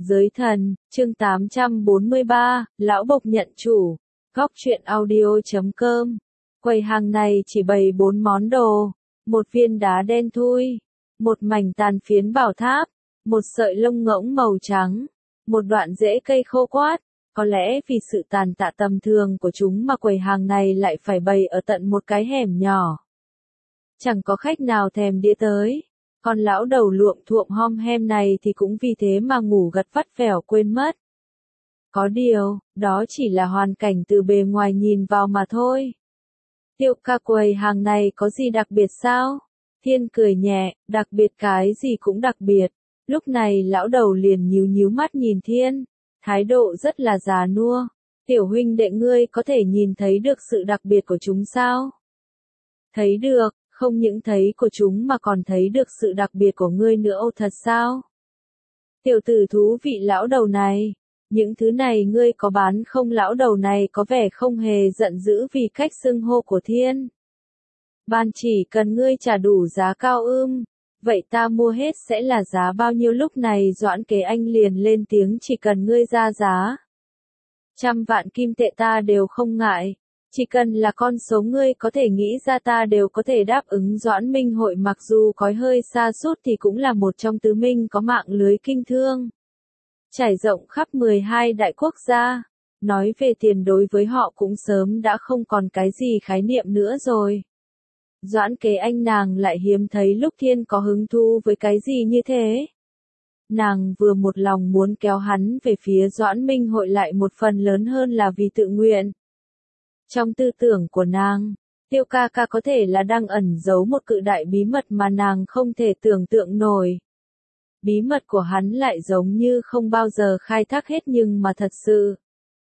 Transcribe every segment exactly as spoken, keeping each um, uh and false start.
Giới thần, chương tám trăm bốn mươi ba, Lão Bộc nhận chủ, góc truyện audio chấm com. Quầy hàng này chỉ bày bốn món đồ, một viên đá đen thui, một mảnh tàn phiến bảo tháp, một sợi lông ngỗng màu trắng, một đoạn rễ cây khô quát. Có lẽ vì sự tàn tạ tầm thường của chúng mà quầy hàng này lại phải bày ở tận một cái hẻm nhỏ. Chẳng có khách nào thèm đĩa tới. Còn lão đầu luộm thuộm hom hem này thì cũng vì thế mà ngủ gật vắt vẻo quên mất. Có điều, đó chỉ là hoàn cảnh từ bề ngoài nhìn vào mà thôi. Tiêu ca, quầy hàng này có gì đặc biệt sao? Thiên cười nhẹ, đặc biệt cái gì cũng đặc biệt. Lúc này lão đầu liền nhíu nhíu mắt nhìn Thiên, thái độ rất là già nua. Tiểu huynh đệ, ngươi có thể nhìn thấy được sự đặc biệt của chúng sao? Thấy được. Không những thấy của chúng mà còn thấy được sự đặc biệt của ngươi nữa. Ô, thật sao? Tiểu tử thú vị lão đầu này, những thứ này ngươi có bán không? Lão đầu này có vẻ không hề giận dữ vì cách xưng hô của Thiên. Ban chỉ cần ngươi trả đủ giá cao ưm, vậy ta mua hết sẽ là giá bao nhiêu? Lúc này Doãn Kế Anh liền lên tiếng, chỉ cần ngươi ra giá trăm vạn kim tệ ta đều không ngại. Chỉ cần là con số ngươi có thể nghĩ ra ta đều có thể đáp ứng. Doãn Minh Hội mặc dù có hơi xa sút thì cũng là một trong tứ minh có mạng lưới kinh thương trải rộng khắp mười hai đại quốc gia. Nói về tiền đối với họ cũng sớm đã không còn cái gì khái niệm nữa rồi. Doãn Kế Anh nàng lại hiếm thấy lúc Thiên có hứng thú với cái gì như thế. Nàng vừa một lòng muốn kéo hắn về phía Doãn Minh Hội, lại một phần lớn hơn là vì tự nguyện. Trong tư tưởng của nàng, Tiêu ca ca có thể là đang ẩn giấu một cự đại bí mật mà nàng không thể tưởng tượng nổi. Bí mật của hắn lại giống như không bao giờ khai thác hết, nhưng mà thật sự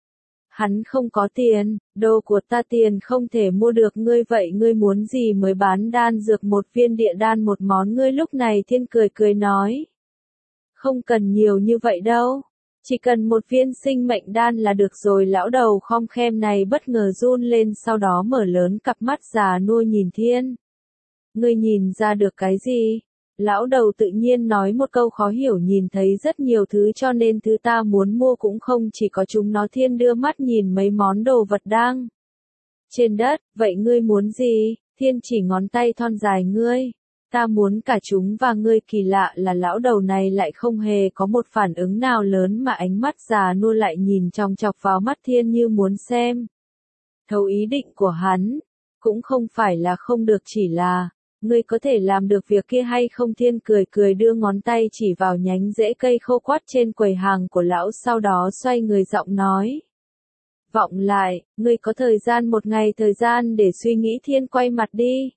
hắn không có tiền, đồ của ta tiền không thể mua được. Ngươi vậy ngươi muốn gì mới bán đan dược một viên địa đan một món? Ngươi lúc này Thiên cười cười nói, không cần nhiều như vậy đâu. Chỉ cần một viên sinh mệnh đan là được rồi. Lão đầu khom khem này bất ngờ run lên, sau đó mở lớn cặp mắt già nua nhìn Thiên. Ngươi nhìn ra được cái gì? Lão đầu tự nhiên nói một câu khó hiểu, nhìn thấy rất nhiều thứ cho nên thứ ta muốn mua cũng không chỉ có chúng nó. Thiên đưa mắt nhìn mấy món đồ vật đang trên đất. Vậy ngươi muốn gì? Thiên chỉ ngón tay thon dài. Ngươi, ta muốn cả chúng. Và ngươi, kỳ lạ là lão đầu này lại không hề có một phản ứng nào lớn, mà ánh mắt già nua lại nhìn chòng chọc vào mắt Thiên như muốn xem thấu ý định của hắn. Cũng không phải là không được, chỉ là ngươi có thể làm được việc kia hay không? Thiên cười cười đưa ngón tay chỉ vào nhánh rễ cây khô quắt trên quầy hàng của lão, sau đó xoay người giọng nói vọng lại, ngươi có thời gian một ngày thời gian để suy nghĩ. Thiên quay mặt đi.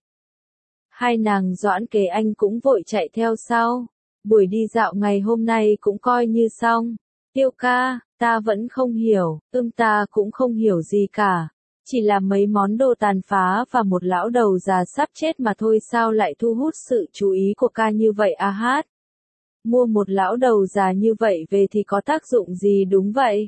Hai nàng Doãn Kế Anh cũng vội chạy theo sau. Buổi đi dạo ngày hôm nay cũng coi như xong. Tiêu ca, ta vẫn không hiểu. Ưm, ta cũng không hiểu gì cả. Chỉ là mấy món đồ tàn phá và một lão đầu già sắp chết mà thôi. Sao lại thu hút sự chú ý của ca như vậy? A hát, mua một lão đầu già như vậy về thì có tác dụng gì? Đúng vậy,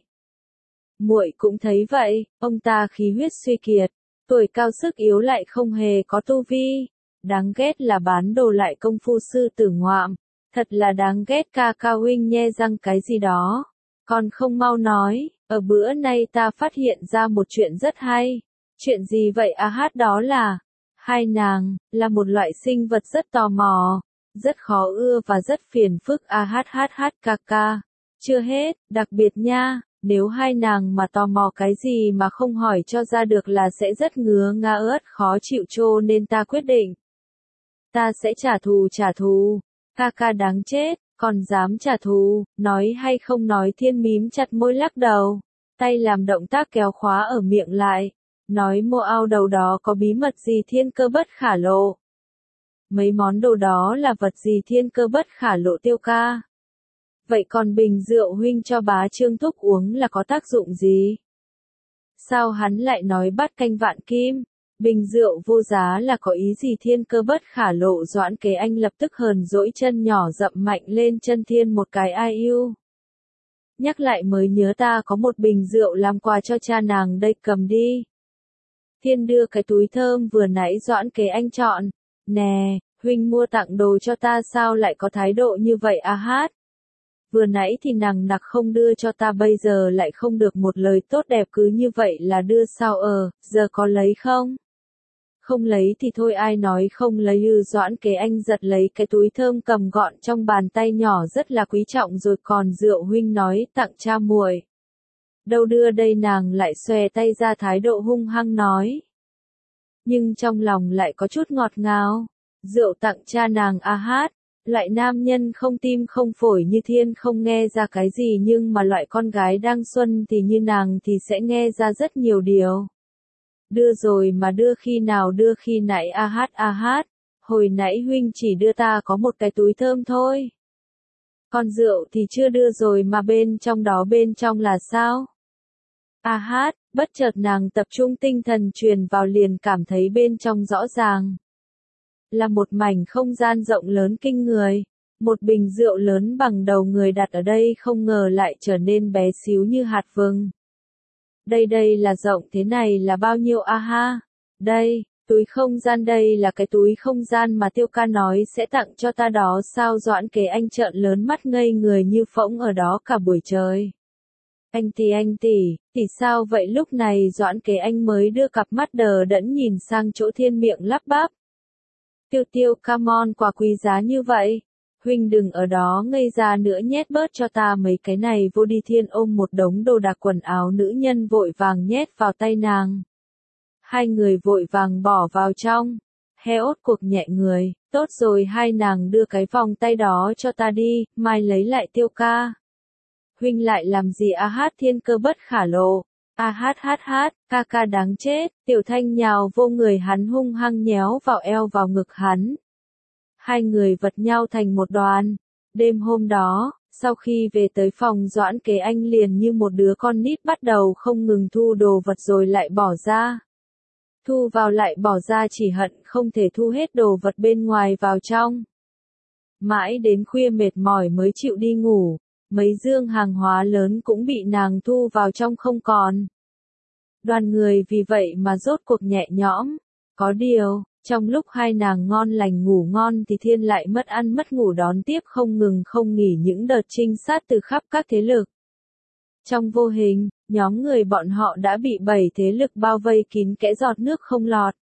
muội cũng thấy vậy. Ông ta khí huyết suy kiệt, tuổi cao sức yếu, lại không hề có tu vi. Đáng ghét là bán đồ lại công phu sư tử ngoạm. Thật là đáng ghét. Ca ca huynh nhe răng cái gì đó, còn không mau nói. Ở bữa nay ta phát hiện ra một chuyện rất hay. Chuyện gì vậy? A hát, đó là hai nàng là một loại sinh vật rất tò mò, rất khó ưa và rất phiền phức. A hát hát hát ca ca. Chưa hết, đặc biệt nha. Nếu hai nàng mà tò mò cái gì mà không hỏi cho ra được là sẽ rất ngứa ngã ớt khó chịu, cho nên ta quyết định ta sẽ trả thù. Trả thù? Ca ca đáng chết, còn dám trả thù? Nói hay không nói? Thiên mím chặt môi lắc đầu, tay làm động tác kéo khóa ở miệng lại. Nói mô ao đầu đó có bí mật gì? Thiên cơ bất khả lộ. Mấy món đồ đó là vật gì? Thiên cơ bất khả lộ. Tiêu ca, vậy còn bình rượu huynh cho bá Trương thúc uống là có tác dụng gì? Sao hắn lại nói bát canh vạn kim? Bình rượu vô giá là có ý gì? Thiên cơ bất khả lộ. Doãn Kế Anh lập tức hờn dỗi, chân nhỏ dậm mạnh lên chân Thiên một cái. Ai yêu, nhắc lại mới nhớ, ta có một bình rượu làm quà cho cha nàng đây, cầm đi. Thiên đưa cái túi thơm vừa nãy Doãn Kế Anh chọn. Nè, huynh mua tặng đồ cho ta sao lại có thái độ như vậy? A hát, Vừa nãy thì nàng nặc không đưa cho ta, bây giờ lại không được một lời tốt đẹp, cứ như vậy là đưa sao ờ, giờ có lấy không? Không lấy thì thôi, ai nói không lấy ư? Doãn Kế Anh giật lấy cái túi thơm cầm gọn trong bàn tay nhỏ rất là quý trọng rồi. Còn rượu huynh nói tặng cha muội. Đâu đưa đây? Nàng lại xòe tay ra, thái độ hung hăng nói. Nhưng trong lòng lại có chút ngọt ngào. Rượu tặng cha nàng a hát. Loại nam nhân không tim không phổi như Thiên không nghe ra cái gì, nhưng mà loại con gái đang xuân thì như nàng thì sẽ nghe ra rất nhiều điều. Đưa rồi mà đưa khi nào đưa? Khi nãy a hát a hát, hồi nãy huynh chỉ đưa ta có một cái túi thơm thôi. Còn rượu thì chưa đưa rồi mà, bên trong đó bên trong là sao? A hát, bất chợt nàng tập trung tinh thần truyền vào, liền cảm thấy bên trong rõ ràng là một mảnh không gian rộng lớn kinh người. Một bình rượu lớn bằng đầu người đặt ở đây không ngờ lại trở nên bé xíu như hạt vừng. Đây đây là rộng thế này là bao nhiêu a ha? Đây, túi không gian, đây là cái túi không gian mà Tiêu ca nói sẽ tặng cho ta đó sao? Doãn Kế Anh trợn lớn mắt ngây người như phỗng ở đó cả buổi trời. Anh tỷ anh tỷ, tỷ sao vậy? Lúc này Doãn Kế Anh mới đưa cặp mắt đờ đẫn nhìn sang chỗ Thiên, miệng lắp bắp. Tiêu tiêu, come on, quà quý giá như vậy. Huynh đừng ở đó ngây ra nữa, nhét bớt cho ta mấy cái này vô đi. Thiên ôm một đống đồ đạc quần áo nữ nhân vội vàng nhét vào tay nàng. Hai người vội vàng bỏ vào trong. He ốt cuộc nhẹ người, tốt rồi, hai nàng đưa cái vòng tay đó cho ta đi, mai lấy lại Tiêu ca. Huynh lại làm gì a hát? Thiên cơ bất khả lộ. A hát hát hát, ca ca đáng chết. Tiểu Thanh nhào vô người hắn, hung hăng nhéo vào eo vào ngực hắn. Hai người vật nhau thành một đoàn. Đêm hôm đó, sau khi về tới phòng, Doãn Kế Anh liền như một đứa con nít bắt đầu không ngừng thu đồ vật rồi lại bỏ ra. Thu vào lại bỏ ra, chỉ hận không thể thu hết đồ vật bên ngoài vào trong. Mãi đến khuya mệt mỏi mới chịu đi ngủ. Mấy dương hàng hóa lớn cũng bị nàng thu vào trong không còn. Đoàn người vì vậy mà rốt cuộc nhẹ nhõm. Có điều, trong lúc hai nàng ngon lành ngủ ngon thì Thiên lại mất ăn mất ngủ đón tiếp không ngừng không nghỉ những đợt trinh sát từ khắp các thế lực. Trong vô hình, nhóm người bọn họ đã bị bảy thế lực bao vây kín kẽ, giọt nước không lọt.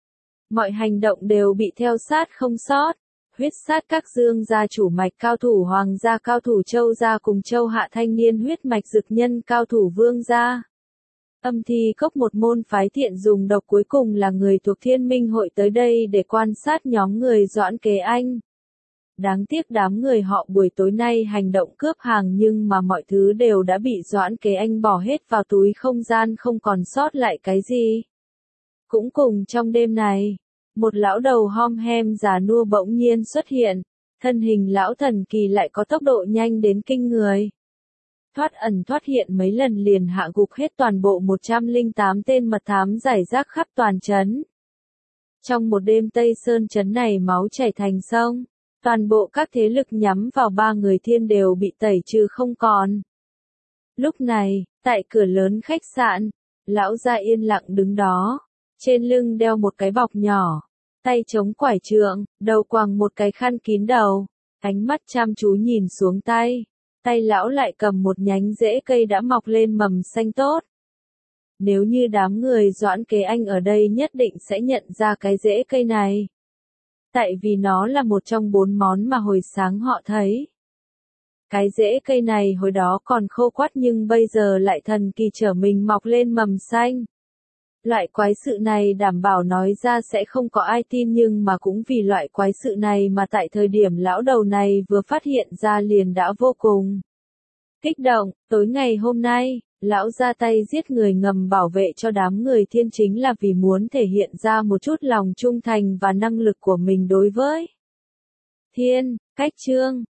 Mọi hành động đều bị theo sát không sót. Huyết sát các Dương gia chủ mạch cao thủ, Hoàng gia cao thủ, Châu gia cùng Châu hạ thanh niên huyết mạch dực nhân cao thủ, Vương gia. Âm thi cốc một môn phái thiện dùng độc, cuối cùng là người thuộc Thiên Minh hội tới đây để quan sát nhóm người Doãn Kế Anh. Đáng tiếc đám người họ buổi tối nay hành động cướp hàng, nhưng mà mọi thứ đều đã bị Doãn Kế Anh bỏ hết vào túi không gian, không còn sót lại cái gì. Cũng cùng trong đêm này, một lão đầu hom hem già nua bỗng nhiên xuất hiện, thân hình lão thần kỳ lại có tốc độ nhanh đến kinh người. Thoát ẩn thoát hiện mấy lần liền hạ gục hết toàn bộ một trăm lẻ tám tên mật thám rải rác khắp toàn trấn. Trong một đêm Tây Sơn trấn này máu chảy thành sông, toàn bộ các thế lực nhắm vào ba người Thiên đều bị tẩy trừ không còn. Lúc này, tại cửa lớn khách sạn, lão gia yên lặng đứng đó, trên lưng đeo một cái bọc nhỏ, tay chống quải trượng, đầu quàng một cái khăn kín đầu, ánh mắt chăm chú nhìn xuống tay. Tay lão lại cầm một nhánh rễ cây đã mọc lên mầm xanh tốt. Nếu như đám người Doãn Kế Anh ở đây nhất định sẽ nhận ra cái rễ cây này. Tại vì nó là một trong bốn món mà hồi sáng họ thấy. Cái rễ cây này hồi đó còn khô quắt nhưng bây giờ lại thần kỳ trở mình mọc lên mầm xanh. Loại quái sự này đảm bảo nói ra sẽ không có ai tin, nhưng mà cũng vì loại quái sự này mà tại thời điểm lão đầu này vừa phát hiện ra liền đã vô cùng kích động. Tối ngày hôm nay, lão ra tay giết người ngầm bảo vệ cho đám người Thiên chính là vì muốn thể hiện ra một chút lòng trung thành và năng lực của mình đối với Thiên. Cách chương